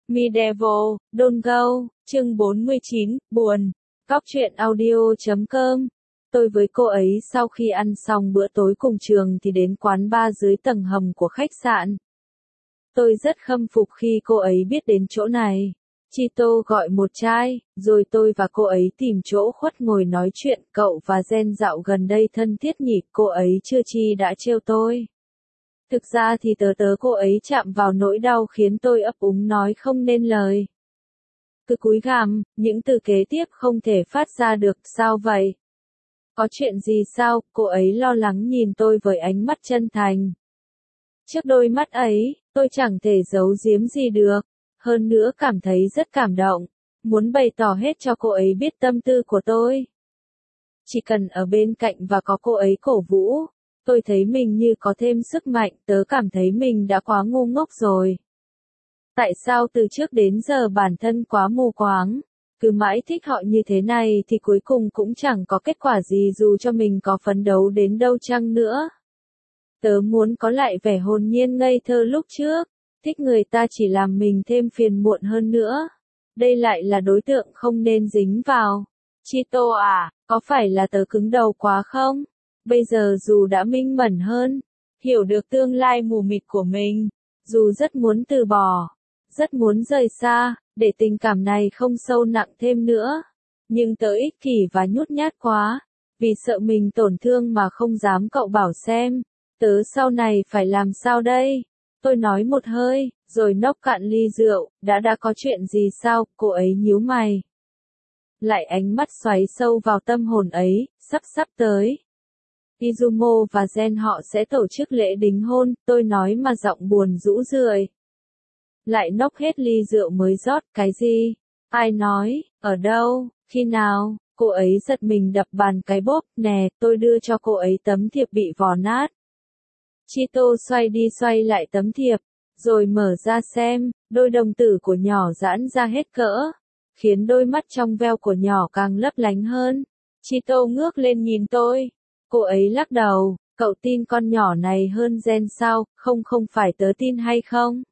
Medieval, Don't Go, chương 49, buồn. Góc truyện audio.com. Tôi với cô ấy sau khi ăn xong bữa tối cùng trường thì đến quán bar dưới tầng hầm của khách sạn. Tôi rất khâm phục khi cô ấy biết đến chỗ này. Chito gọi một chai, rồi tôi và cô ấy tìm chỗ khuất ngồi nói chuyện. Cậu và Jen dạo gần đây thân thiết nhỉ, cô ấy chưa chi đã trêu tôi. Thực ra thì tớ cô ấy chạm vào nỗi đau khiến tôi ấp úng nói không nên lời. Cứ cúi gằm, những từ kế tiếp không thể phát ra được, sao vậy? Có chuyện gì sao? Cô ấy lo lắng nhìn tôi với ánh mắt chân thành. Trước đôi mắt ấy, tôi chẳng thể giấu giếm gì được, hơn nữa cảm thấy rất cảm động, muốn bày tỏ hết cho cô ấy biết tâm tư của tôi. Chỉ cần ở bên cạnh và có cô ấy cổ vũ, tôi thấy mình như có thêm sức mạnh, tớ cảm thấy mình đã quá ngu ngốc rồi. Tại sao từ trước đến giờ bản thân quá mù quáng, cứ mãi thích họ như thế này thì cuối cùng cũng chẳng có kết quả gì dù cho mình có phấn đấu đến đâu chăng nữa. Tớ muốn có lại vẻ hồn nhiên ngây thơ lúc trước, thích người ta chỉ làm mình thêm phiền muộn hơn nữa. Đây lại là đối tượng không nên dính vào. Chito à, có phải là tớ cứng đầu quá không? Bây giờ dù đã minh mẫn hơn, hiểu được tương lai mù mịt của mình, dù rất muốn từ bỏ, rất muốn rời xa, để tình cảm này không sâu nặng thêm nữa. Nhưng tớ ích kỷ và nhút nhát quá, vì sợ mình tổn thương mà không dám cậu bảo xem, tớ sau này phải làm sao đây? Tôi nói một hơi, rồi nốc cạn ly rượu, đã có chuyện gì sao? Cô ấy nhíu mày. Lại ánh mắt xoáy sâu vào tâm hồn ấy, sắp tới. Izumo và Jen họ sẽ tổ chức lễ đính hôn, tôi nói mà giọng buồn rũ rượi. Lại nốc hết ly rượu mới rót, cái gì? Ai nói, ở đâu, khi nào? Cô ấy giật mình đập bàn cái bốp, nè, tôi đưa cho cô ấy tấm thiệp bị vò nát. Chito xoay đi xoay lại tấm thiệp, rồi mở ra xem, đôi đồng tử của nhỏ giãn ra hết cỡ, khiến đôi mắt trong veo của nhỏ càng lấp lánh hơn. Chito ngước lên nhìn tôi. Cô ấy lắc đầu, cậu tin con nhỏ này hơn Jen sao? Không phải tớ tin hay không?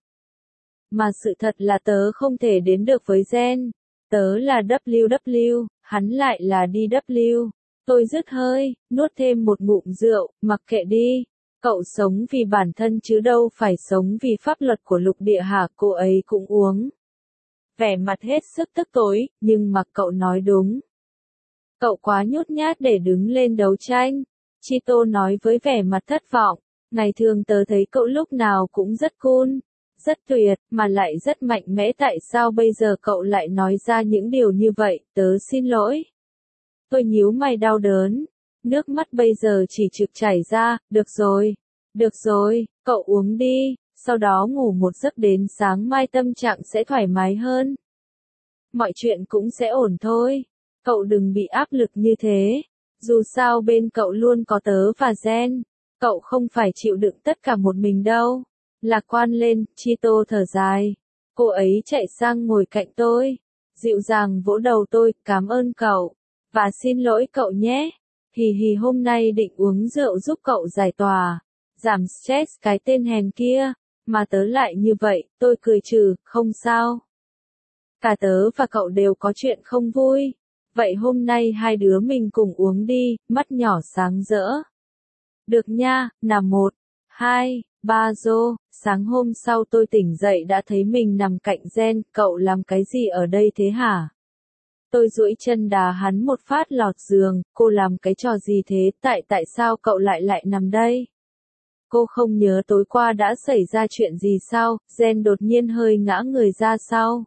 Mà sự thật là tớ không thể đến được với Jen. Tớ là WW, hắn lại là DW. Tôi dứt hơi, nuốt thêm một ngụm rượu, mặc kệ đi. Cậu sống vì bản thân chứ đâu phải sống vì pháp luật của lục địa hả? Cô ấy cũng uống. Vẻ mặt hết sức tức tối, nhưng mà cậu nói đúng. Cậu quá nhút nhát để đứng lên đấu tranh. Chito nói với vẻ mặt thất vọng. Ngày thường tớ thấy cậu lúc nào cũng rất cool, rất tuyệt, mà lại rất mạnh mẽ, tại sao bây giờ cậu lại nói ra những điều như vậy? Tớ xin lỗi. Tôi nhíu mày đau đớn. Nước mắt bây giờ chỉ trực chảy ra. Được rồi, cậu uống đi, sau đó ngủ một giấc đến sáng mai tâm trạng sẽ thoải mái hơn. Mọi chuyện cũng sẽ ổn thôi. Cậu đừng bị áp lực như thế. Dù sao bên cậu luôn có tớ và Jen. Cậu không phải chịu đựng tất cả một mình đâu. Lạc quan lên, Chito thở dài. Cô ấy chạy sang ngồi cạnh tôi, dịu dàng vỗ đầu tôi, cảm ơn cậu. Và xin lỗi cậu nhé. Hì hôm nay định uống rượu giúp cậu giải tỏa, giảm stress cái tên hèn kia. Mà tớ lại như vậy, tôi cười trừ, không sao. Cả tớ và cậu đều có chuyện không vui. Vậy hôm nay hai đứa mình cùng uống đi, mắt nhỏ sáng rỡ. Được nha, nào 1, 2, 3 rô. Sáng hôm sau tôi tỉnh dậy đã thấy mình nằm cạnh Jen. Cậu làm cái gì ở đây thế hả? Tôi duỗi chân đá hắn một phát lọt giường. Cô làm cái trò gì thế? Tại sao cậu lại nằm đây? Cô không nhớ tối qua đã xảy ra chuyện gì sao? Jen đột nhiên hơi ngã người ra sau.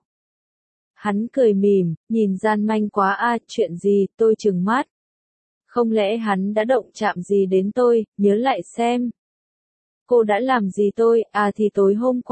Hắn cười mỉm, nhìn gian manh quá à, chuyện gì? Tôi trừng mắt. Không lẽ hắn đã động chạm gì đến tôi? Nhớ lại xem. Cô đã làm gì tôi? À thì tối hôm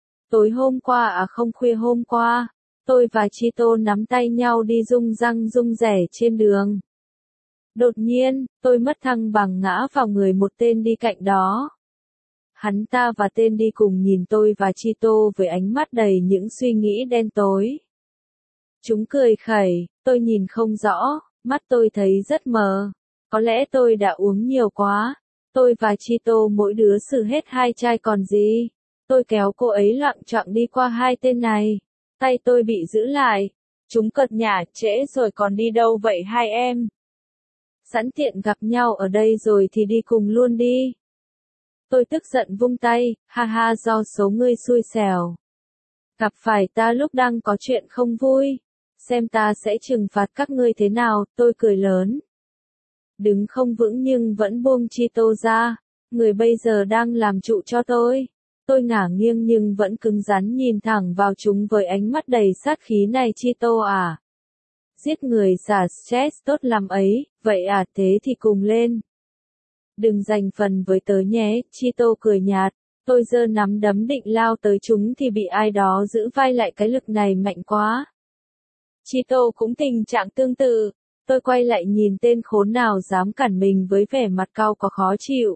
qua à, không, khuya hôm qua. Tôi và Chito nắm tay nhau đi rung răng rung rẻ trên đường. Đột nhiên, tôi mất thăng bằng ngã vào người một tên đi cạnh đó. Hắn ta và tên đi cùng nhìn tôi và Chito với ánh mắt đầy những suy nghĩ đen tối. Chúng cười khẩy, tôi nhìn không rõ, mắt tôi thấy rất mờ. Có lẽ tôi đã uống nhiều quá. Tôi và Chito mỗi đứa xử hết 2 chai còn gì. Tôi kéo cô ấy loạng choạng đi qua hai tên này. Tay tôi bị giữ lại. Chúng cợt nhả, trễ rồi còn đi đâu vậy hai em? Sẵn tiện gặp nhau ở đây rồi thì đi cùng luôn đi. Tôi tức giận vung tay, ha ha, do số ngươi xui xẻo. Gặp phải ta lúc đang có chuyện không vui. Xem ta sẽ trừng phạt các ngươi thế nào, tôi cười lớn. Đứng không vững nhưng vẫn buông Chito ra. Người bây giờ đang làm trụ cho tôi. Tôi ngả nghiêng nhưng vẫn cứng rắn nhìn thẳng vào chúng với ánh mắt đầy sát khí này. Chito à? Giết người xả stress tốt lắm ấy, vậy à, thế thì cùng lên. Đừng giành phần với tớ nhé, Chito cười nhạt. Tôi giơ nắm đấm định lao tới chúng thì bị ai đó giữ vai lại, cái lực này mạnh quá. Chito cũng tình trạng tương tự. Tôi quay lại nhìn tên khốn nào dám cản mình với vẻ mặt cau có khó chịu.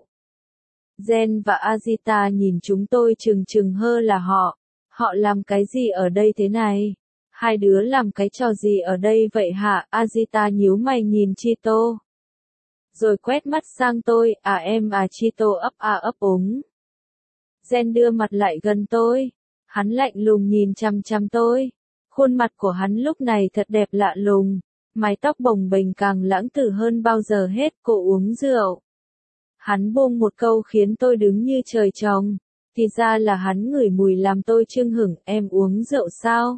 Zen và Azita nhìn chúng tôi trừng trừng hơ là họ. Họ làm cái gì ở đây thế này? Hai đứa làm cái trò gì ở đây vậy hả? Azita nhíu mày nhìn Chito. Rồi quét mắt sang tôi, à em à, Chito ấp úng. Zen đưa mặt lại gần tôi. Hắn lạnh lùng nhìn chằm chằm tôi. Khuôn mặt của hắn lúc này thật đẹp lạ lùng. Mái tóc bồng bềnh càng lãng tử hơn bao giờ hết. Cô uống rượu. Hắn buông một câu khiến tôi đứng như trời trồng. Thì ra là hắn ngửi mùi làm tôi chưng hửng. Em uống rượu sao?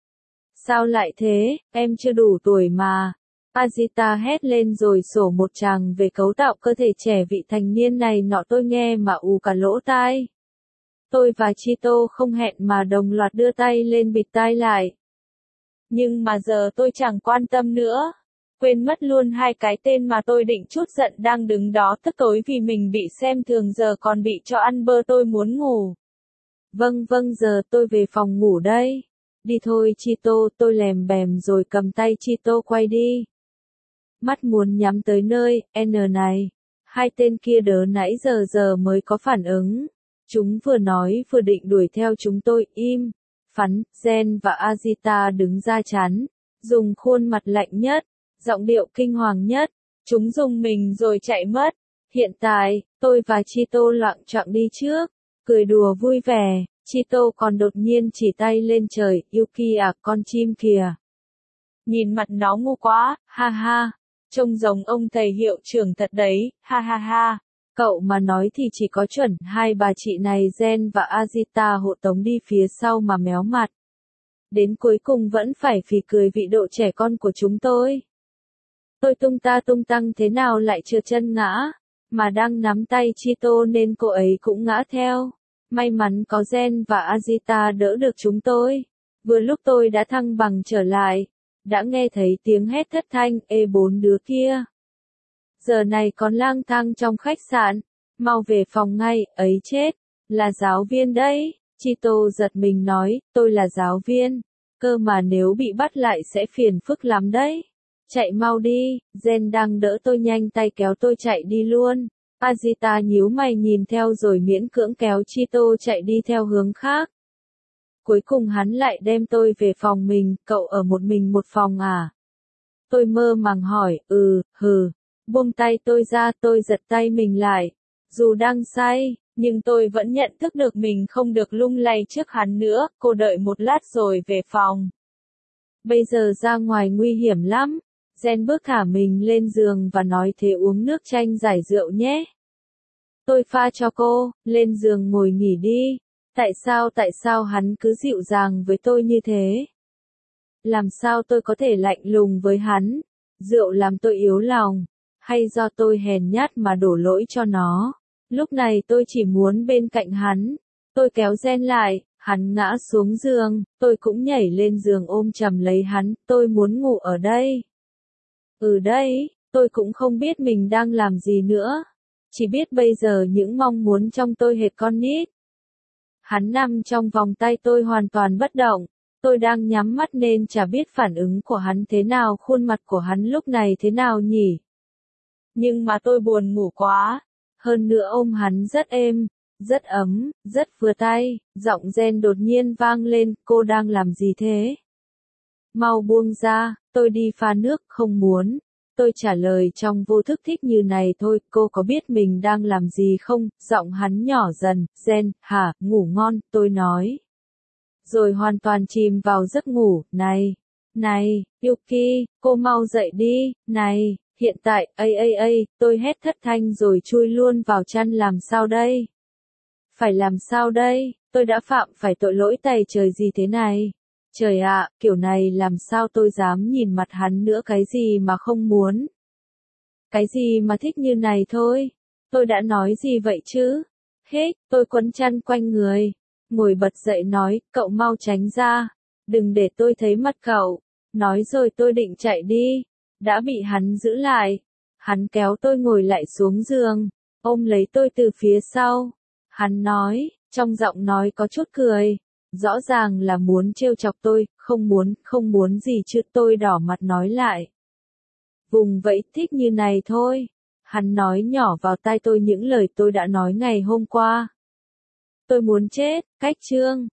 Sao lại thế, em chưa đủ tuổi mà. Azita hét lên rồi sổ một tràng về cấu tạo cơ thể trẻ vị thành niên này nọ, tôi nghe mà ù cả lỗ tai. Tôi và Chito không hẹn mà đồng loạt đưa tay lên bịt tai lại. Nhưng mà giờ tôi chẳng quan tâm nữa. Quên mất luôn hai cái tên mà tôi định trút giận đang đứng đó tức tối vì mình bị xem thường, giờ còn bị cho ăn bơ. Tôi muốn ngủ. Vâng, giờ tôi về phòng ngủ đây. Đi thôi Chito, tôi lèm bèm rồi cầm tay Chito quay đi. Mắt muốn nhắm tới nơi, N này. Hai tên kia đớ nãy giờ mới có phản ứng. Chúng vừa nói vừa định đuổi theo chúng tôi, im. Phắn, Zen và Azita đứng ra chắn. Dùng khuôn mặt lạnh nhất, giọng điệu kinh hoàng nhất. Chúng dùng mình rồi chạy mất. Hiện tại, tôi và Chito loạng choạng đi trước. Cười đùa vui vẻ. Chito còn đột nhiên chỉ tay lên trời, Yuki à, con chim kìa. Nhìn mặt nó ngu quá, ha ha. Trông giống ông thầy hiệu trưởng thật đấy, ha ha ha. Cậu mà nói thì chỉ có chuẩn hai bà chị này Zen và Azita hộ tống đi phía sau mà méo mặt. Đến cuối cùng vẫn phải phì cười vị độ trẻ con của chúng tôi. Tôi tung tăng thế nào lại trượt chân ngã, mà đang nắm tay Chito nên cô ấy cũng ngã theo. May mắn có Zen và Azita đỡ được chúng tôi. Vừa lúc tôi đã thăng bằng trở lại, đã nghe thấy tiếng hét thất thanh, ê bốn đứa kia. Giờ này còn lang thang trong khách sạn, mau về phòng ngay, ấy chết, là giáo viên đấy. Chito giật mình nói, tôi là giáo viên, cơ mà nếu bị bắt lại sẽ phiền phức lắm đấy. Chạy mau đi, Zen đang đỡ tôi nhanh tay kéo tôi chạy đi luôn. Azita nhíu mày nhìn theo rồi miễn cưỡng kéo Chito chạy đi theo hướng khác. Cuối cùng hắn lại đem tôi về phòng mình, cậu ở một mình một phòng à? Tôi mơ màng hỏi, buông tay tôi ra, tôi giật tay mình lại. Dù đang say, nhưng tôi vẫn nhận thức được mình không được lung lay trước hắn nữa, cô đợi một lát rồi về phòng. Bây giờ ra ngoài nguy hiểm lắm. Zen bước thả mình lên giường và nói thế uống nước chanh giải rượu nhé. Tôi pha cho cô, lên giường ngồi nghỉ đi. Tại sao hắn cứ dịu dàng với tôi như thế? Làm sao tôi có thể lạnh lùng với hắn? Rượu làm tôi yếu lòng, hay do tôi hèn nhát mà đổ lỗi cho nó? Lúc này tôi chỉ muốn bên cạnh hắn. Tôi kéo Zen lại, hắn ngã xuống giường, tôi cũng nhảy lên giường ôm chầm lấy hắn, tôi muốn ngủ ở đây. Đây, tôi cũng không biết mình đang làm gì nữa. Chỉ biết bây giờ những mong muốn trong tôi hệt con nít. Hắn nằm trong vòng tay tôi hoàn toàn bất động. Tôi đang nhắm mắt nên chả biết phản ứng của hắn thế nào, khuôn mặt của hắn lúc này thế nào nhỉ. Nhưng mà tôi buồn ngủ quá. Hơn nữa ôm hắn rất êm, rất ấm, rất vừa tay. Giọng Zen đột nhiên vang lên, cô đang làm gì thế? Mau buông ra, tôi đi pha nước, không muốn. Tôi trả lời trong vô thức thích như này thôi, cô có biết mình đang làm gì không? Giọng hắn nhỏ dần, Zen, hả, ngủ ngon, tôi nói. rồi hoàn toàn chìm vào giấc ngủ. Này, Yuki, cô mau dậy đi, này, hiện tại, tôi hét thất thanh rồi chui luôn vào chăn làm sao đây? Phải làm sao đây? Tôi đã phạm phải tội lỗi tày trời gì thế này? Trời ạ, kiểu này làm sao tôi dám nhìn mặt hắn nữa, cái gì mà không muốn? Cái gì mà thích như này thôi? Tôi đã nói gì vậy chứ? Hết, tôi quấn chăn quanh người. Ngồi bật dậy nói, cậu mau tránh ra. Đừng để tôi thấy mặt cậu. Nói rồi tôi định chạy đi. Đã bị hắn giữ lại. Hắn kéo tôi ngồi lại xuống giường. Ôm lấy tôi từ phía sau. Hắn nói, trong giọng nói có chút cười. Rõ ràng là muốn trêu chọc tôi, không muốn gì chứ. Tôi đỏ mặt nói lại. Vùng vẫy thích như này thôi. Hắn nói nhỏ vào tai tôi những lời tôi đã nói ngày hôm qua. Tôi muốn chết, cách chương.